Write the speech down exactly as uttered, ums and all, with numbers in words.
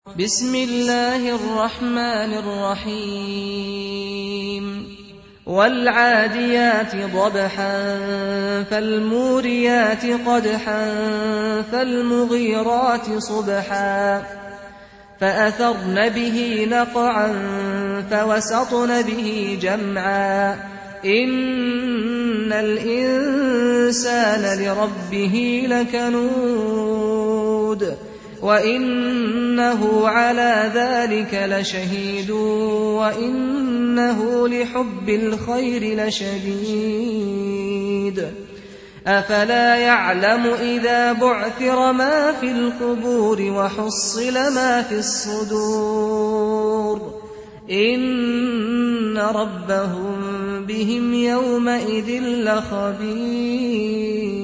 بسم الله الرحمن الرحيم والعاديات ضبحا فالموريات قدحا فالمغيرات صبحا فأثرن به نقعا فوسطن به جمعا إن الإنسان لربه لكنود وإنه على ذلك لشهيد وإنه لحب الخير لشديد أفلا يعلم إذا بعثر ما في القبور وحصل ما في الصدور إن ربهم بهم يومئذ لخبير.